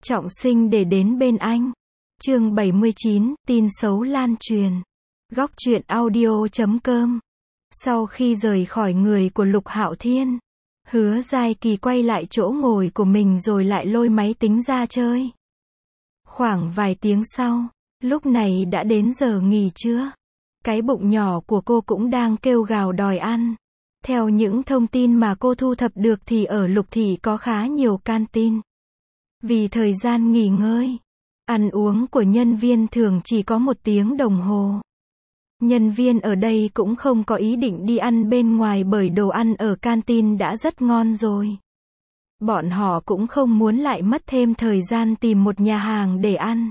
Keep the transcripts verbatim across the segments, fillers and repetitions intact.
trọng sinh để đến bên anh. Chương bảy mươi chín, tin xấu lan truyền. Góc truyện audio chấm com. Sau khi rời khỏi người của Lục Hạo Thiên, Hứa Giai Kỳ quay lại chỗ ngồi của mình rồi lại lôi máy tính ra chơi. Khoảng vài tiếng sau, lúc này đã đến giờ nghỉ trưa. Cái bụng nhỏ của cô cũng đang kêu gào đòi ăn. Theo những thông tin mà cô thu thập được thì ở Lục Thị có khá nhiều canteen. Vì thời gian nghỉ ngơi, ăn uống của nhân viên thường chỉ có một tiếng đồng hồ. Nhân viên ở đây cũng không có ý định đi ăn bên ngoài bởi đồ ăn ở canteen đã rất ngon rồi. Bọn họ cũng không muốn lại mất thêm thời gian tìm một nhà hàng để ăn.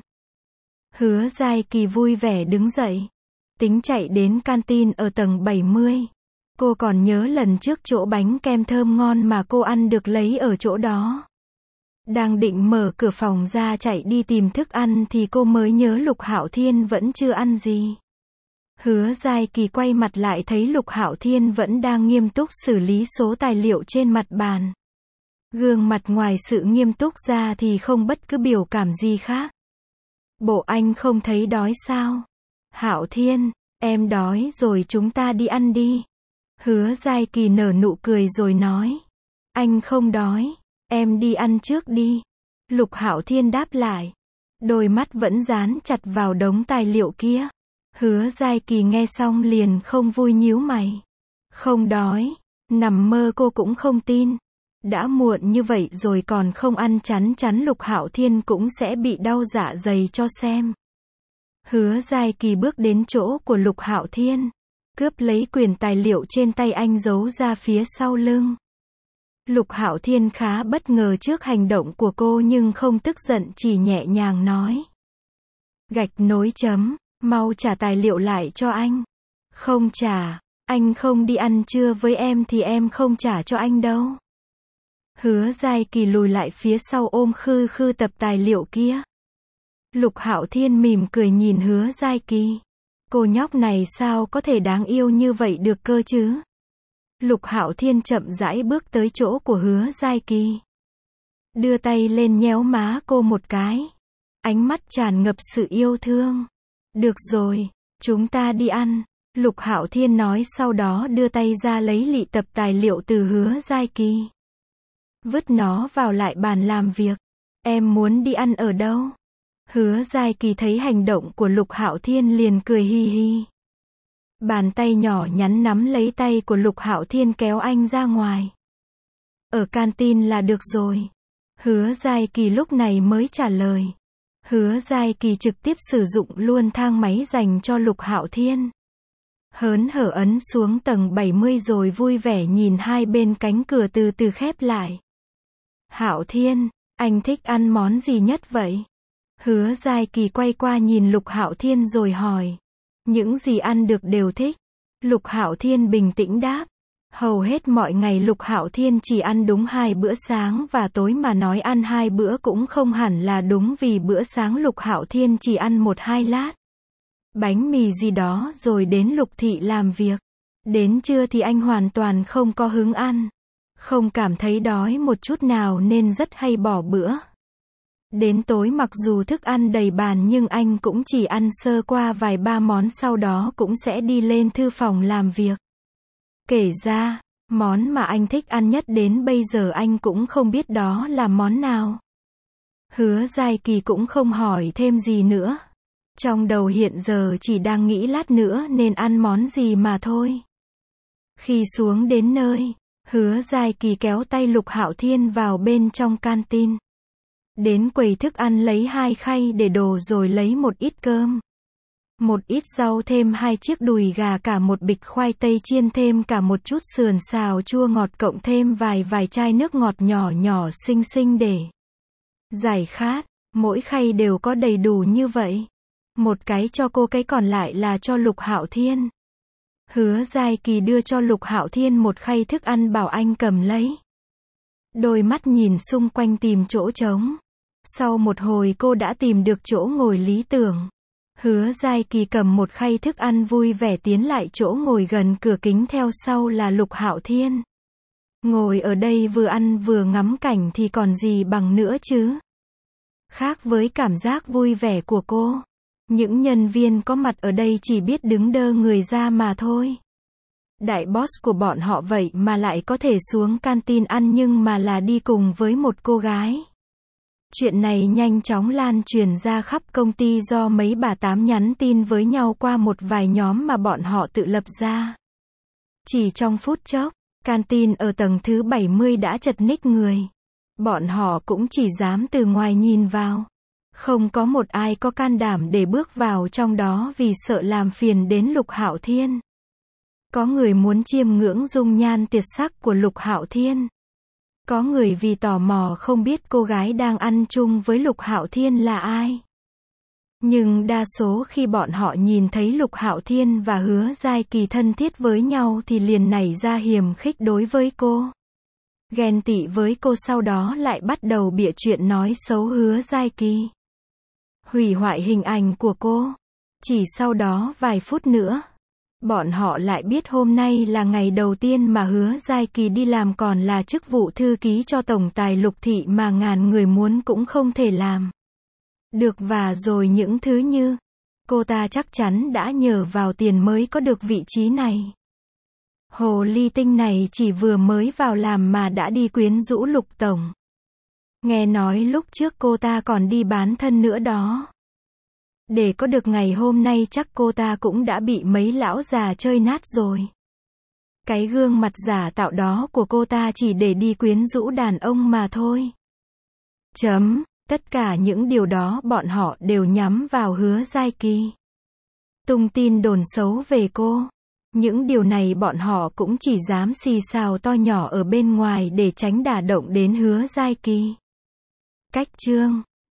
Hứa Giai Kỳ vui vẻ đứng dậy, tính chạy đến canteen ở tầng bảy mươi. Cô còn nhớ lần trước chỗ bánh kem thơm ngon mà cô ăn được lấy ở chỗ đó. Đang định mở cửa phòng ra chạy đi tìm thức ăn thì cô mới nhớ Lục Hạo Thiên vẫn chưa ăn gì. Hứa Giai Kỳ quay mặt lại thấy Lục Hạo Thiên vẫn đang nghiêm túc xử lý số tài liệu trên mặt bàn. Gương mặt ngoài sự nghiêm túc ra thì không bất cứ biểu cảm gì khác. Bộ anh không thấy đói sao? Hạo Thiên, em đói rồi, chúng ta đi ăn đi. Hứa Giai Kỳ nở nụ cười rồi nói. Anh không đói, em đi ăn trước đi. Lục Hạo Thiên đáp lại. Đôi mắt vẫn dán chặt vào đống tài liệu kia. Hứa Giai Kỳ nghe xong liền không vui nhíu mày. Không đói, nằm mơ cô cũng không tin. Đã muộn như vậy rồi còn không ăn, chắn chắn Lục Hạo Thiên cũng sẽ bị đau dạ dày cho xem. Hứa Giai Kỳ bước đến chỗ của Lục Hạo Thiên, cướp lấy quyển tài liệu trên tay anh giấu ra phía sau lưng. Lục Hạo Thiên khá bất ngờ trước hành động của cô nhưng không tức giận, chỉ nhẹ nhàng nói. Gạch nối chấm, mau trả tài liệu lại cho anh. Không trả, anh không đi ăn trưa với em thì em không trả cho anh đâu. Hứa Giai Kỳ lùi lại phía sau ôm khư khư tập tài liệu kia. Lục Hạo Thiên mỉm cười nhìn Hứa Giai Kỳ. Cô nhóc này sao có thể đáng yêu như vậy được cơ chứ? Lục Hạo Thiên chậm rãi bước tới chỗ của Hứa Giai Kỳ. Đưa tay lên nhéo má cô một cái. Ánh mắt tràn ngập sự yêu thương. Được rồi, chúng ta đi ăn. Lục Hạo Thiên nói, sau đó đưa tay ra lấy lị tập tài liệu từ Hứa Giai Kỳ. Vứt nó vào lại bàn làm việc. Em muốn đi ăn ở đâu? Hứa Giai Kỳ thấy hành động của Lục Hạo Thiên liền cười hi hi. Bàn tay nhỏ nhắn nắm lấy tay của Lục Hạo Thiên kéo anh ra ngoài. Ở canteen là được rồi. Hứa Giai Kỳ lúc này mới trả lời. Hứa Giai Kỳ trực tiếp sử dụng luôn thang máy dành cho Lục Hạo Thiên. Hớn hở ấn xuống tầng bảy mươi rồi vui vẻ nhìn hai bên cánh cửa từ từ khép lại. Hạo Thiên, anh thích ăn món gì nhất vậy? Hứa Giai Kỳ quay qua nhìn Lục Hạo Thiên rồi hỏi. Những gì ăn được đều thích. Lục Hạo Thiên bình tĩnh đáp. Hầu hết mọi ngày Lục Hạo Thiên chỉ ăn đúng hai bữa sáng và tối, mà nói ăn hai bữa cũng không hẳn là đúng vì bữa sáng Lục Hạo Thiên chỉ ăn một hai lát bánh mì gì đó rồi đến Lục Thị làm việc. Đến trưa thì anh hoàn toàn không có hứng ăn. Không cảm thấy đói một chút nào nên rất hay bỏ bữa. Đến tối mặc dù thức ăn đầy bàn nhưng anh cũng chỉ ăn sơ qua vài ba món, sau đó cũng sẽ đi lên thư phòng làm việc. Kể ra, món mà anh thích ăn nhất đến bây giờ anh cũng không biết đó là món nào. Hứa Giai Kỳ cũng không hỏi thêm gì nữa. Trong đầu hiện giờ chỉ đang nghĩ lát nữa nên ăn món gì mà thôi. Khi xuống đến nơi, Hứa Giai Kỳ kéo tay Lục Hạo Thiên vào bên trong canteen. Đến quầy thức ăn lấy hai khay để đồ rồi lấy một ít cơm, một ít rau, thêm hai chiếc đùi gà, cả một bịch khoai tây chiên, thêm cả một chút sườn xào chua ngọt, cộng thêm vài vài chai nước ngọt nhỏ nhỏ xinh xinh để giải khát. Mỗi khay đều có đầy đủ như vậy. Một cái cho cô, cái còn lại là cho Lục Hạo Thiên. Hứa Giai Kỳ đưa cho Lục Hạo Thiên một khay thức ăn bảo anh cầm lấy. Đôi mắt nhìn xung quanh tìm chỗ trống. Sau một hồi cô đã tìm được chỗ ngồi lý tưởng. Hứa Giai Kỳ cầm một khay thức ăn vui vẻ tiến lại chỗ ngồi gần cửa kính, theo sau là Lục Hạo Thiên. Ngồi ở đây vừa ăn vừa ngắm cảnh thì còn gì bằng nữa chứ. Khác với cảm giác vui vẻ của cô, những nhân viên có mặt ở đây chỉ biết đứng đơ người ra mà thôi. Đại boss của bọn họ vậy mà lại có thể xuống canteen ăn nhưng mà là đi cùng với một cô gái. Chuyện này nhanh chóng lan truyền ra khắp công ty do mấy bà tám nhắn tin với nhau qua một vài nhóm mà bọn họ tự lập ra. Chỉ trong phút chốc, canteen ở tầng thứ bảy mươi đã chật ních người. Bọn họ cũng chỉ dám từ ngoài nhìn vào. Không có một ai có can đảm để bước vào trong đó vì sợ làm phiền đến Lục Hạo Thiên. Có người muốn chiêm ngưỡng dung nhan tuyệt sắc của Lục Hạo Thiên. Có người vì tò mò không biết cô gái đang ăn chung với Lục Hạo Thiên là ai. Nhưng đa số khi bọn họ nhìn thấy Lục Hạo Thiên và Hứa Giai Kỳ thân thiết với nhau thì liền nảy ra hiềm khích đối với cô. Ghen tị với cô, sau đó lại bắt đầu bịa chuyện nói xấu Hứa Giai Kỳ. Hủy hoại hình ảnh của cô. Chỉ sau đó vài phút nữa, bọn họ lại biết hôm nay là ngày đầu tiên mà Hứa Giai Kỳ đi làm còn là chức vụ thư ký cho tổng tài Lục thị mà ngàn người muốn cũng không thể làm được, và rồi những thứ như cô ta chắc chắn đã nhờ vào tiền mới có được vị trí này. Hồ ly tinh này chỉ vừa mới vào làm mà đã đi quyến rũ Lục tổng. Nghe nói lúc trước cô ta còn đi bán thân nữa đó. Để có được ngày hôm nay chắc cô ta cũng đã bị mấy lão già chơi nát rồi. Cái gương mặt giả tạo đó của cô ta chỉ để đi quyến rũ đàn ông mà thôi. Chấm. Tất cả những điều đó bọn họ đều nhắm vào Hứa Giai Kỳ. Tung tin đồn xấu về cô. Những điều này bọn họ cũng chỉ dám xì xào to nhỏ ở bên ngoài để tránh đả động đến Hứa Giai Kỳ. Cách chương